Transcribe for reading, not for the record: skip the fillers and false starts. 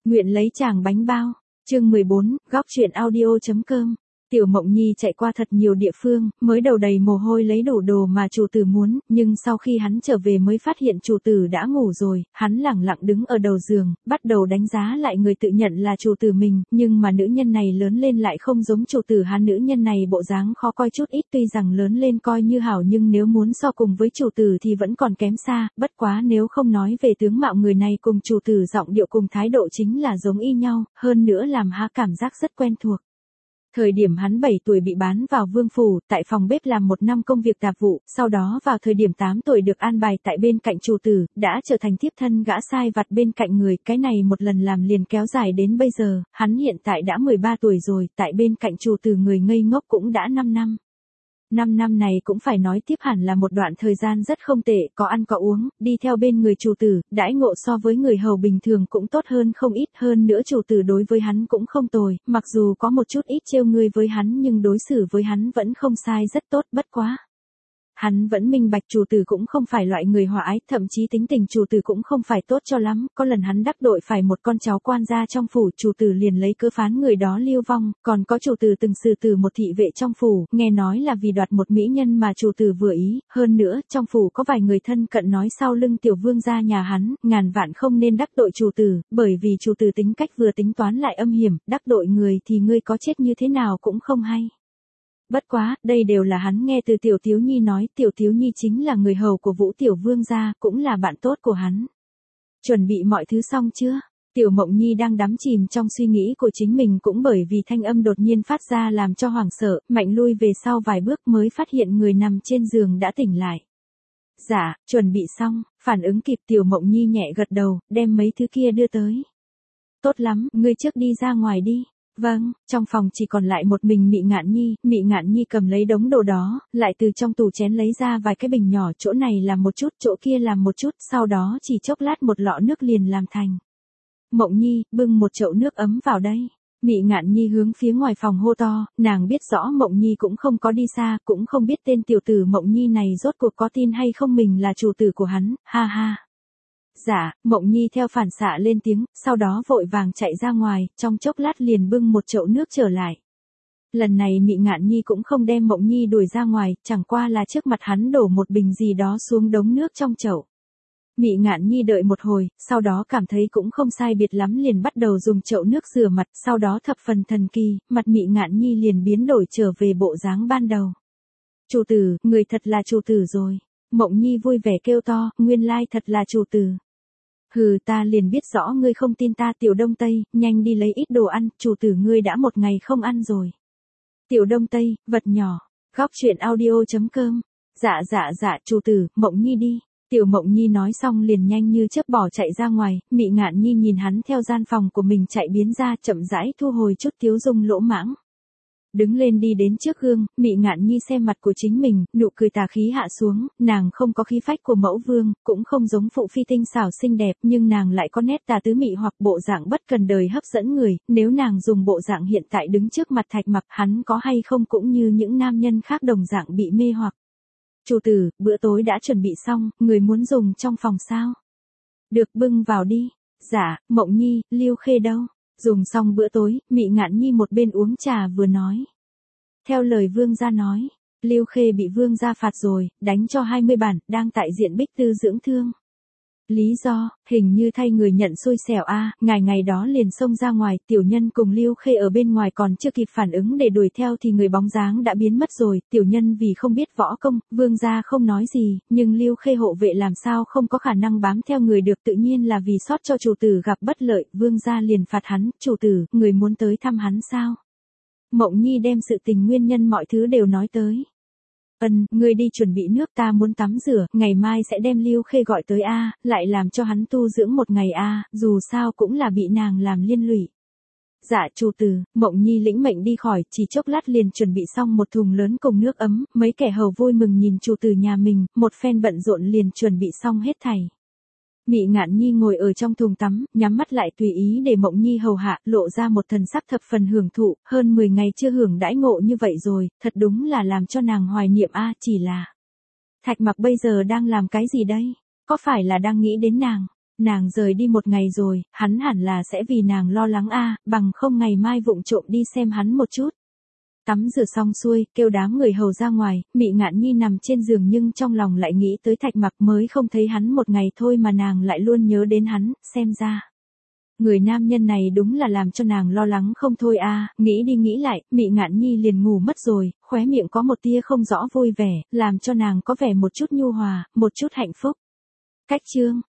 Nguyện lấy chàng bánh bao. Chương 14, góc truyện audio.com. Tiểu Mộng Nhi chạy qua thật nhiều địa phương, mới đầu đầy mồ hôi lấy đủ đồ mà chủ tử muốn, nhưng sau khi hắn trở về mới phát hiện chủ tử đã ngủ rồi, hắn lẳng lặng đứng ở đầu giường, bắt đầu đánh giá lại người tự nhận là chủ tử mình, nhưng mà nữ nhân này lớn lên lại không giống chủ tử hắn. Nữ nhân này bộ dáng khó coi chút ít, tuy rằng lớn lên coi như hảo nhưng nếu muốn so cùng với chủ tử thì vẫn còn kém xa, bất quá nếu không nói về tướng mạo người này cùng chủ tử giọng điệu cùng thái độ chính là giống y nhau, hơn nữa làm hắn cảm giác rất quen thuộc. Thời điểm hắn 7 tuổi bị bán vào vương phủ, tại phòng bếp làm 1 năm công việc tạp vụ, sau đó vào thời điểm 8 tuổi được an bài tại bên cạnh chủ tử, đã trở thành thiếp thân gã sai vặt bên cạnh người, cái này một lần làm liền kéo dài đến bây giờ, hắn hiện tại đã 13 tuổi rồi, tại bên cạnh chủ tử người ngây ngốc cũng đã 5 năm. 5 năm này cũng phải nói tiếp hẳn là một đoạn thời gian rất không tệ, có ăn có uống, đi theo bên người chủ tử, đãi ngộ so với người hầu bình thường cũng tốt hơn không ít, hơn nữa chủ tử đối với hắn cũng không tồi, mặc dù có một chút ít trêu ngươi với hắn nhưng đối xử với hắn vẫn không sai, rất tốt, bất quá. Hắn vẫn minh bạch chủ tử cũng không phải loại người hòa ái, thậm chí tính tình chủ tử cũng không phải tốt cho lắm, có lần hắn đắc tội phải một con cháu quan gia trong phủ, chủ tử liền lấy cớ phán người đó lưu vong, còn có chủ tử từng xử tử một thị vệ trong phủ, nghe nói là vì đoạt một mỹ nhân mà chủ tử vừa ý, hơn nữa, trong phủ có vài người thân cận nói sau lưng tiểu vương gia nhà hắn, ngàn vạn không nên đắc tội chủ tử, bởi vì chủ tử tính cách vừa tính toán lại âm hiểm, đắc tội người thì ngươi có chết như thế nào cũng không hay. Bất quá, đây đều là hắn nghe từ Tiểu Thiếu Nhi nói, Tiểu Thiếu Nhi chính là người hầu của Vũ Tiểu Vương gia, cũng là bạn tốt của hắn. Chuẩn bị mọi thứ xong chưa? Tiểu Mộng Nhi đang đắm chìm trong suy nghĩ của chính mình, cũng bởi vì thanh âm đột nhiên phát ra làm cho hoảng sợ, mạnh lui về sau vài bước mới phát hiện người nằm trên giường đã tỉnh lại. Dạ, chuẩn bị xong, phản ứng kịp Tiểu Mộng Nhi nhẹ gật đầu, đem mấy thứ kia đưa tới. Tốt lắm, ngươi trước đi ra ngoài đi. Vâng, trong phòng chỉ còn lại một mình Mị Ngạn Nhi cầm lấy đống đồ đó, lại từ trong tủ chén lấy ra vài cái bình nhỏ, chỗ này làm một chút, chỗ kia làm một chút, sau đó chỉ chốc lát một lọ nước liền làm thành. Mộng Nhi, bưng một chậu nước ấm vào đây. Mị Ngạn Nhi hướng phía ngoài phòng hô to, nàng biết rõ Mộng Nhi cũng không có đi xa, cũng không biết tên tiểu tử Mộng Nhi này rốt cuộc có tin hay không mình là chủ tử của hắn, ha ha. Dạ, Mộng Nhi theo phản xạ lên tiếng, sau đó vội vàng chạy ra ngoài, trong chốc lát liền bưng một chậu nước trở lại. Lần này Mị Ngạn Nhi cũng không đem Mộng Nhi đuổi ra ngoài, chẳng qua là trước mặt hắn đổ một bình gì đó xuống đống nước trong chậu. Mị Ngạn Nhi đợi một hồi, sau đó cảm thấy cũng không sai biệt lắm liền bắt đầu dùng chậu nước rửa mặt, sau đó thập phần thần kỳ, mặt Mị Ngạn Nhi liền biến đổi trở về bộ dáng ban đầu. Chủ tử, người thật là chủ tử rồi. Mộng Nhi vui vẻ kêu to, nguyên lai thật là chủ tử. Hừ, ta liền biết rõ ngươi không tin ta. Tiểu Đông Tây, nhanh đi lấy ít đồ ăn, chủ tử ngươi đã một ngày không ăn rồi. Tiểu Đông Tây, vật nhỏ, góc truyện audio.com. Dạ, chủ tử, Mộng Nhi đi. Tiểu Mộng Nhi nói xong liền nhanh như chớp bỏ chạy ra ngoài, Mị Ngạn Nhi nhìn hắn theo gian phòng của mình chạy biến ra, chậm rãi thu hồi chút tiếu dung lỗ mãng. Đứng lên đi đến trước gương, Mị Ngạn Nhi xem mặt của chính mình, nụ cười tà khí hạ xuống, nàng không có khí phách của mẫu vương, cũng không giống phụ phi tinh xảo xinh đẹp, nhưng nàng lại có nét tà tứ mị hoặc bộ dạng bất cần đời hấp dẫn người, nếu nàng dùng bộ dạng hiện tại đứng trước mặt Thạch Mặc, hắn có hay không cũng như những nam nhân khác đồng dạng bị mê hoặc. Chủ tử, bữa tối đã chuẩn bị xong, người muốn dùng trong phòng sao? Được, bưng vào đi. Dạ, Mộng Nhi, Lưu Khê đâu? Dùng xong bữa tối, Mị Ngạn Nhi một bên uống trà vừa nói. Theo lời vương gia nói, Lưu Khê bị vương gia phạt rồi, đánh cho 20 bản, đang tại diện Bích Tư dưỡng thương. Lý do, hình như thay người nhận xui xẻo a, ngày đó liền xông ra ngoài, tiểu nhân cùng Lưu Khê ở bên ngoài còn chưa kịp phản ứng để đuổi theo thì người bóng dáng đã biến mất rồi, tiểu nhân vì không biết võ công, vương gia không nói gì, nhưng Lưu Khê hộ vệ làm sao không có khả năng bám theo người được, tự nhiên là vì sót cho chủ tử gặp bất lợi, vương gia liền phạt hắn, chủ tử, người muốn tới thăm hắn sao? Mộng Nhi đem sự tình nguyên nhân mọi thứ đều nói tới. Ngươi đi chuẩn bị nước, ta muốn tắm rửa, ngày mai sẽ đem Lưu Khê gọi tới a, lại làm cho hắn tu dưỡng một ngày a, dù sao cũng là bị nàng làm liên lụy. Dạ chủ tử, Mộng Nhi lĩnh mệnh đi khỏi, chỉ chốc lát liền chuẩn bị xong một thùng lớn cùng nước ấm, mấy kẻ hầu vui mừng nhìn chủ tử nhà mình, một phen bận rộn liền chuẩn bị xong hết thảy. Mị Ngạn Nhi ngồi ở trong thùng tắm, nhắm mắt lại tùy ý để Mộng Nhi hầu hạ, lộ ra một thần sắc thập phần hưởng thụ, hơn 10 ngày chưa hưởng đãi ngộ như vậy rồi, thật đúng là làm cho nàng hoài niệm a, chỉ là. Thạch Mặc bây giờ đang làm cái gì đây? Có phải là đang nghĩ đến nàng? Nàng rời đi một ngày rồi, hắn hẳn là sẽ vì nàng lo lắng bằng không ngày mai vụng trộm đi xem hắn một chút. Tắm rửa xong xuôi, kêu đám người hầu ra ngoài, Mị Ngạn Nhi nằm trên giường nhưng trong lòng lại nghĩ tới Thạch Mặc, mới không thấy hắn một ngày thôi mà nàng lại luôn nhớ đến hắn, xem ra. Người nam nhân này đúng là làm cho nàng lo lắng không thôi nghĩ đi nghĩ lại, Mị Ngạn Nhi liền ngủ mất rồi, khóe miệng có một tia không rõ vui vẻ, làm cho nàng có vẻ một chút nhu hòa, một chút hạnh phúc. Cách chương